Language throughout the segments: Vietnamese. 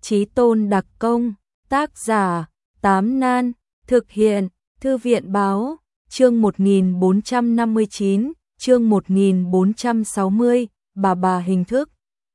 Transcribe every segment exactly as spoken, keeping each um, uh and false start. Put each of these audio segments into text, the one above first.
Chí tôn đặc công, tác giả, Tám Nan, thực hiện, Thư viện báo, chương một nghìn bốn trăm năm mươi chín, chương một nghìn bốn trăm sáu mươi, bà bà hình thức.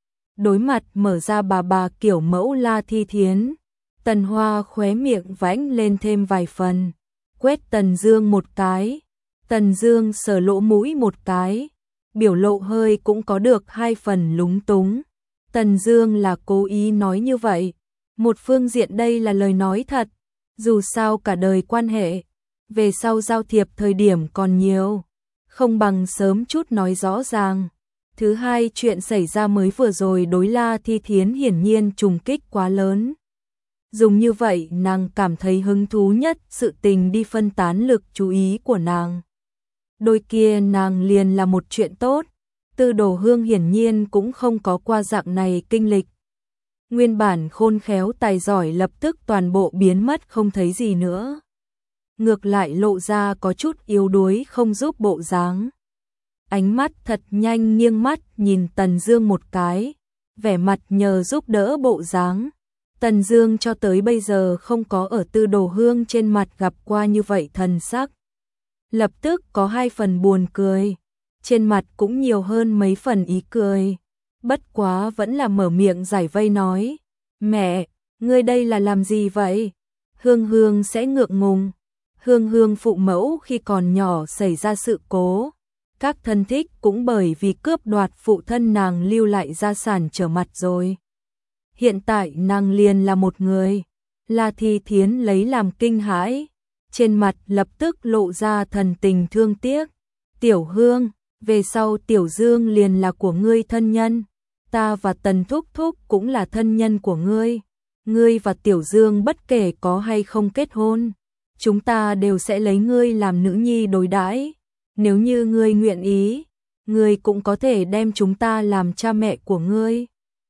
Đối mặt mở ra bà bà kiểu mẫu La Thi Thiến, Tần Hoa khóe miệng vãnh lên thêm vài phần, quét Tần Dương một cái, Tần Dương sờ lỗ mũi một cái, biểu lộ hơi cũng có được hai phần lúng túng. Tần Dương là cố ý nói như vậy, một phương diện đây là lời nói thật, dù sao cả đời quan hệ, về sau giao thiệp thời điểm còn nhiều, không bằng sớm chút nói rõ ràng. Thứ hai, chuyện xảy ra mới vừa rồi đối La Thi Thiến hiển nhiên trùng kích quá lớn. Dùng như vậy nàng cảm thấy hứng thú nhất sự tình đi phân tán lực chú ý của nàng. Đôi kia nàng liền là một chuyện tốt, Tư Đồ Hương hiển nhiên cũng không có qua dạng này kinh lịch. Nguyên bản khôn khéo tài giỏi lập tức toàn bộ biến mất không thấy gì nữa. Ngược lại lộ ra có chút yếu đuối không giúp bộ dáng. Ánh mắt thật nhanh nghiêng mắt nhìn Tần Dương một cái, vẻ mặt nhờ giúp đỡ bộ dáng. Tần Dương cho tới bây giờ không có ở Tư Đồ Hương trên mặt gặp qua như vậy thần sắc. Lập tức có hai phần buồn cười, trên mặt cũng nhiều hơn mấy phần ý cười. Bất quá vẫn là mở miệng giải vây nói, mẹ, ngươi đây là làm gì vậy? Hương Hương sẽ ngượng ngùng. Hương Hương phụ mẫu khi còn nhỏ xảy ra sự cố, các thân thích cũng bởi vì cướp đoạt phụ thân nàng lưu lại gia sản trở mặt rồi. Hiện tại nàng liền là một người, La Thi Thiến lấy làm kinh hãi, trên mặt lập tức lộ ra thần tình thương tiếc. Tiểu Hương, về sau Tiểu Dương liền là của ngươi thân nhân, ta và Tần Thúc Thúc cũng là thân nhân của ngươi. Ngươi và Tiểu Dương bất kể có hay không kết hôn, chúng ta đều sẽ lấy ngươi làm nữ nhi đối đãi. Nếu như ngươi nguyện ý, ngươi cũng có thể đem chúng ta làm cha mẹ của ngươi.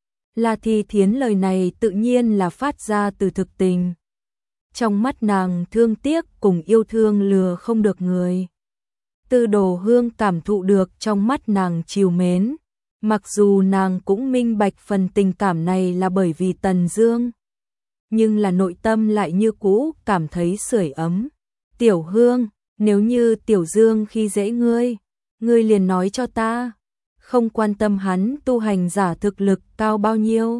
La Thi Thiến lời này tự nhiên là phát ra từ thực tình. Trong mắt nàng thương tiếc cùng yêu thương lừa không được người. Tư Đồ Hương cảm thụ được trong mắt nàng trìu mến, mặc dù nàng cũng minh bạch phần tình cảm này là bởi vì Tần Dương, nhưng là nội tâm lại như cũ cảm thấy sưởi ấm. Tiểu Hương, nếu như Tiểu Dương khi dễ ngươi, ngươi liền nói cho ta, không quan tâm hắn tu hành giả thực lực cao bao nhiêu.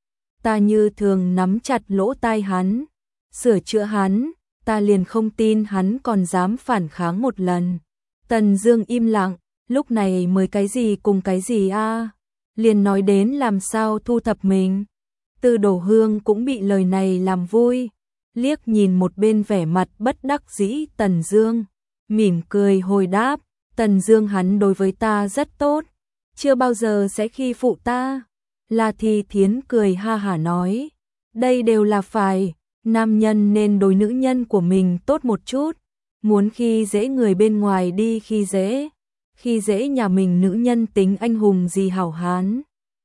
Ta như thường nắm chặt lỗ tai hắn, sửa chữa hắn, ta liền không tin hắn còn dám phản kháng một lần. Tần Dương im lặng, lúc này mới cái gì cùng cái gì a, à? Liền nói đến làm sao thu thập mình. Tư Đồ Hương cũng bị lời này làm vui, liếc nhìn một bên vẻ mặt bất đắc dĩ Tần Dương, mỉm cười hồi đáp, Tần Dương hắn đối với ta rất tốt, chưa bao giờ sẽ khi phụ ta. La Thi Thiến cười ha hả nói, đây đều là phải, nam nhân nên đối nữ nhân của mình tốt một chút, muốn khi dễ người bên ngoài đi khi dễ, khi dễ nhà mình nữ nhân tính anh hùng gì hảo hán.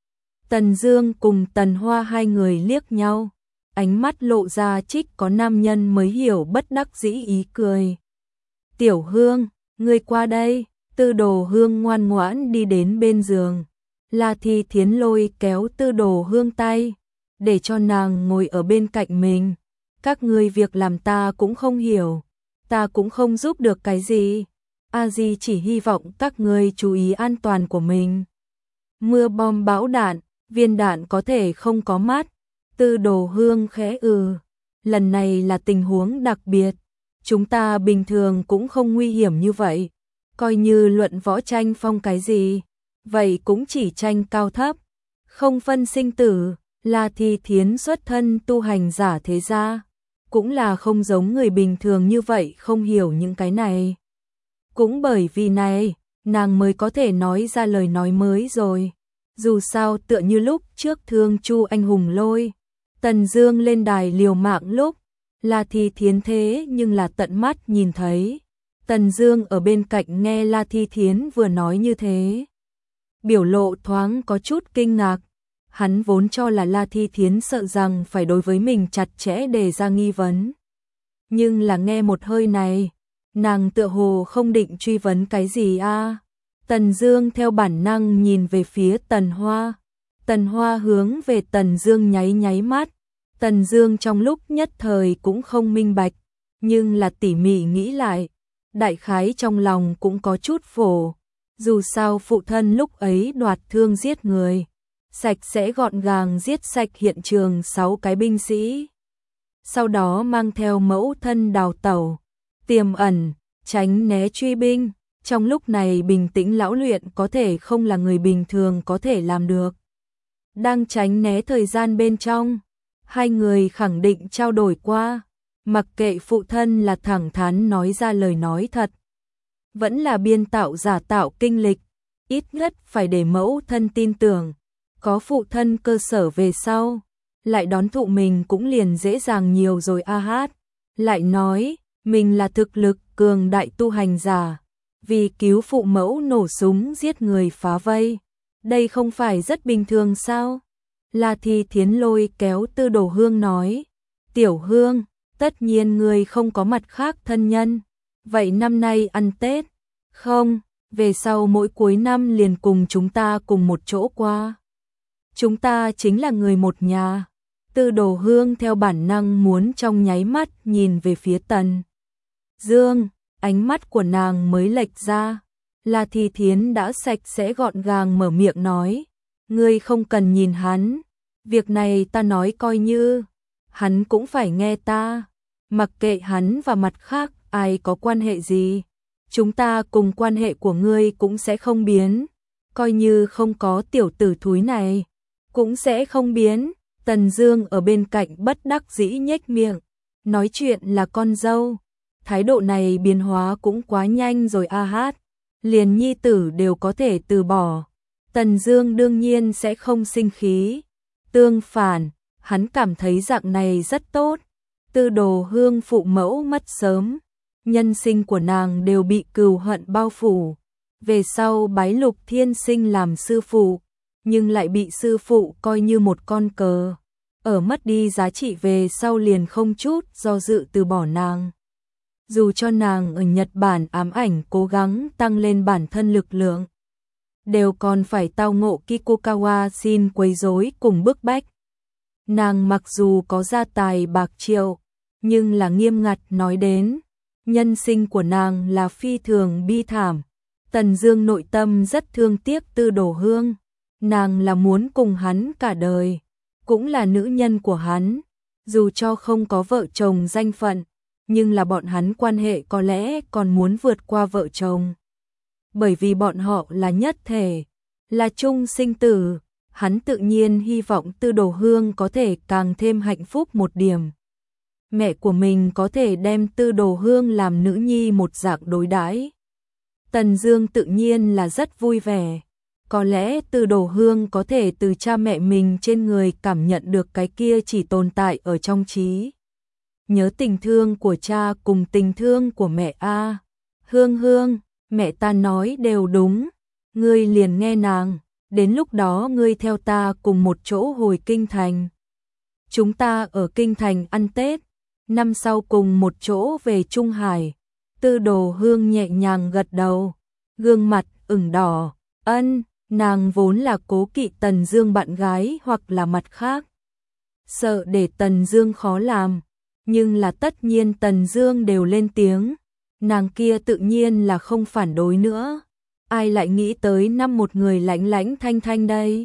Tần Dương cùng Tần Hoa hai người liếc nhau, ánh mắt lộ ra trích có nam nhân mới hiểu bất đắc dĩ ý cười. Tiểu Hương, ngươi qua đây. Tư Đồ Hương ngoan ngoãn đi đến bên giường, La Thi Thiến lôi kéo Tư Đồ Hương tay, để cho nàng ngồi ở bên cạnh mình. Các ngươi việc làm ta cũng không hiểu, ta cũng không giúp được cái gì, A Di chỉ hy vọng các ngươi chú ý an toàn của mình. Mưa bom bão đạn, viên đạn có thể không có mắt. Tư Đồ Hương khẽ ừ, lần này là tình huống đặc biệt, chúng ta bình thường cũng không nguy hiểm như vậy. Coi như luận võ tranh phong cái gì, vậy cũng chỉ tranh cao thấp, không phân sinh tử. La Thi Thiến xuất thân tu hành giả thế gia, cũng là không giống người bình thường như vậy không hiểu những cái này. Cũng bởi vì này, nàng mới có thể nói ra lời nói mới rồi. Dù sao tựa như lúc trước thương Chu anh hùng lôi, Tần Dương lên đài liều mạng lúc, La Thi Thiến thế nhưng là tận mắt nhìn thấy. Tần Dương ở bên cạnh nghe La Thi Thiến vừa nói như thế, biểu lộ thoáng có chút kinh ngạc. Hắn vốn cho là La Thi Thiến sợ rằng phải đối với mình chặt chẽ đề ra nghi vấn. Nhưng là nghe một hơi này, nàng tựa hồ không định truy vấn cái gì a. À. Tần Dương theo bản năng nhìn về phía Tần Hoa. Tần Hoa hướng về Tần Dương nháy nháy mắt, Tần Dương trong lúc nhất thời cũng không minh bạch, nhưng là tỉ mỉ nghĩ lại, đại khái trong lòng cũng có chút phổ. Dù sao phụ thân lúc ấy đoạt thương giết người, sạch sẽ gọn gàng giết sạch hiện trường sáu cái binh sĩ. Sau đó mang theo mẫu thân đào tẩu, tiềm ẩn, tránh né truy binh. Trong lúc này bình tĩnh lão luyện có thể không là người bình thường có thể làm được. Đang tránh né thời gian bên trong, hai người khẳng định trao đổi qua, mặc kệ phụ thân là thẳng thắn nói ra lời nói thật, vẫn là biên tạo giả tạo kinh lịch, ít nhất phải để mẫu thân tin tưởng, có phụ thân cơ sở về sau, lại đón thụ mình cũng liền dễ dàng nhiều rồi a hát, lại nói, mình là thực lực cường đại tu hành giả, vì cứu phụ mẫu nổ súng giết người phá vây, đây không phải rất bình thường sao? La Thi Thiến lôi kéo Tư Đồ Hương nói, Tiểu Hương, tất nhiên người không có mặt khác thân nhân, vậy năm nay ăn Tết, không, về sau mỗi cuối năm liền cùng chúng ta cùng một chỗ qua. Chúng ta chính là người một nhà. Tư Đồ Hương theo bản năng muốn trong nháy mắt nhìn về phía Tần Dương, ánh mắt của nàng mới lệch ra. La Thi Thiến đã sạch sẽ gọn gàng mở miệng nói, ngươi không cần nhìn hắn, việc này ta nói coi như, hắn cũng phải nghe ta, mặc kệ hắn và mặt khác ai có quan hệ gì, chúng ta cùng quan hệ của ngươi cũng sẽ không biến, coi như không có tiểu tử thúi này, cũng sẽ không biến. Tần Dương ở bên cạnh bất đắc dĩ nhếch miệng, nói chuyện là con dâu, thái độ này biến hóa cũng quá nhanh rồi a hát, liền nhi tử đều có thể từ bỏ. Tần Dương đương nhiên sẽ không sinh khí, tương phản, hắn cảm thấy dạng này rất tốt. Tư Đồ Hương phụ mẫu mất sớm, nhân sinh của nàng đều bị cừu hận bao phủ, về sau bái Lục Thiên Sinh làm sư phụ, nhưng lại bị sư phụ coi như một con cờ, ở mất đi giá trị về sau liền không chút do dự từ bỏ nàng. Dù cho nàng ở Nhật Bản ám ảnh cố gắng tăng lên bản thân lực lượng, đều còn phải tao ngộ Kikukawa xin quấy rối cùng bức bách. Nàng mặc dù có gia tài bạc triệu, nhưng là nghiêm ngặt nói đến, nhân sinh của nàng là phi thường bi thảm. Tần Dương nội tâm rất thương tiếc Tư Đồ Hương, nàng là muốn cùng hắn cả đời, cũng là nữ nhân của hắn, dù cho không có vợ chồng danh phận, nhưng là bọn hắn quan hệ có lẽ còn muốn vượt qua vợ chồng. Bởi vì bọn họ là nhất thể, là chung sinh tử, hắn tự nhiên hy vọng Tư Đồ Hương có thể càng thêm hạnh phúc một điểm. Mẹ của mình có thể đem Tư Đồ Hương làm nữ nhi một dạng đối đãi. Tần Dương tự nhiên là rất vui vẻ. Có lẽ Tư Đồ Hương có thể từ cha mẹ mình trên người cảm nhận được cái kia chỉ tồn tại ở trong trí nhớ tình thương của cha cùng tình thương của mẹ a. Hương Hương, mẹ ta nói đều đúng, ngươi liền nghe nàng, đến lúc đó ngươi theo ta cùng một chỗ hồi kinh thành. Chúng ta ở kinh thành ăn Tết, năm sau cùng một chỗ về Trung Hải. Tư Đồ Hương nhẹ nhàng gật đầu, gương mặt ửng đỏ, ân, nàng vốn là cố kỵ Tần Dương bạn gái hoặc là mặt khác, sợ để Tần Dương khó làm, nhưng là tất nhiên Tần Dương đều lên tiếng, nàng kia tự nhiên là không phản đối nữa. Ai lại nghĩ tới năm một người lãnh lãnh thanh thanh đây?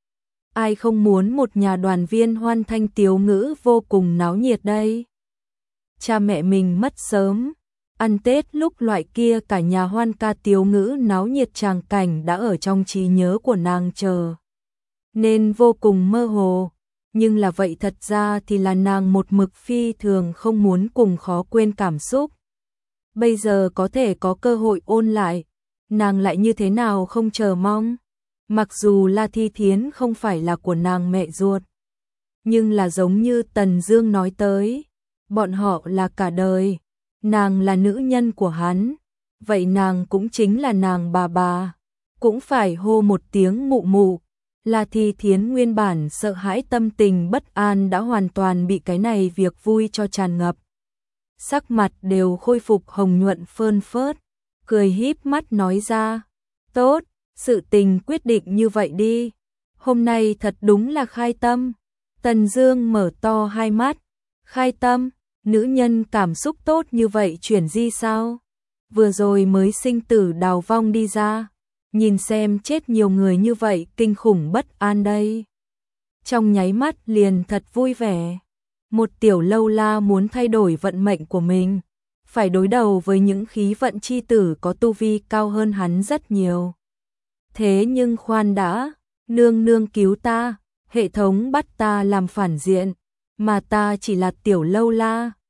Ai không muốn một nhà đoàn viên hoan thanh tiếu ngữ vô cùng náo nhiệt đây? Cha mẹ mình mất sớm, ăn Tết lúc loại kia cả nhà hoan ca tiếu ngữ náo nhiệt tràng cảnh đã ở trong trí nhớ của nàng chờ, nên vô cùng mơ hồ, nhưng là vậy thật ra thì là nàng một mực phi thường không muốn cùng khó quên cảm xúc. Bây giờ có thể có cơ hội ôn lại, nàng lại như thế nào không chờ mong. Mặc dù La Thi Thiến không phải là của nàng mẹ ruột, nhưng là giống như Tần Dương nói tới, bọn họ là cả đời, nàng là nữ nhân của hắn, vậy nàng cũng chính là nàng bà bà, cũng phải hô một tiếng mụ mụ. La Thi Thiến nguyên bản sợ hãi tâm tình bất an đã hoàn toàn bị cái này việc vui cho tràn ngập. Sắc mặt đều khôi phục hồng nhuận phơn phớt, cười híp mắt nói ra, tốt, sự tình quyết định như vậy đi, hôm nay thật đúng là khai tâm. Tần Dương mở to hai mắt, khai tâm, nữ nhân cảm xúc tốt như vậy chuyển di sao? Vừa rồi mới sinh tử đào vong đi ra, nhìn xem chết nhiều người như vậy kinh khủng bất an đây. Trong nháy mắt liền thật vui vẻ. Một tiểu lâu la muốn thay đổi vận mệnh của mình, phải đối đầu với những khí vận chi tử có tu vi cao hơn hắn rất nhiều. Thế nhưng khoan đã, nương nương cứu ta, hệ thống bắt ta làm phản diện, mà ta chỉ là tiểu lâu la,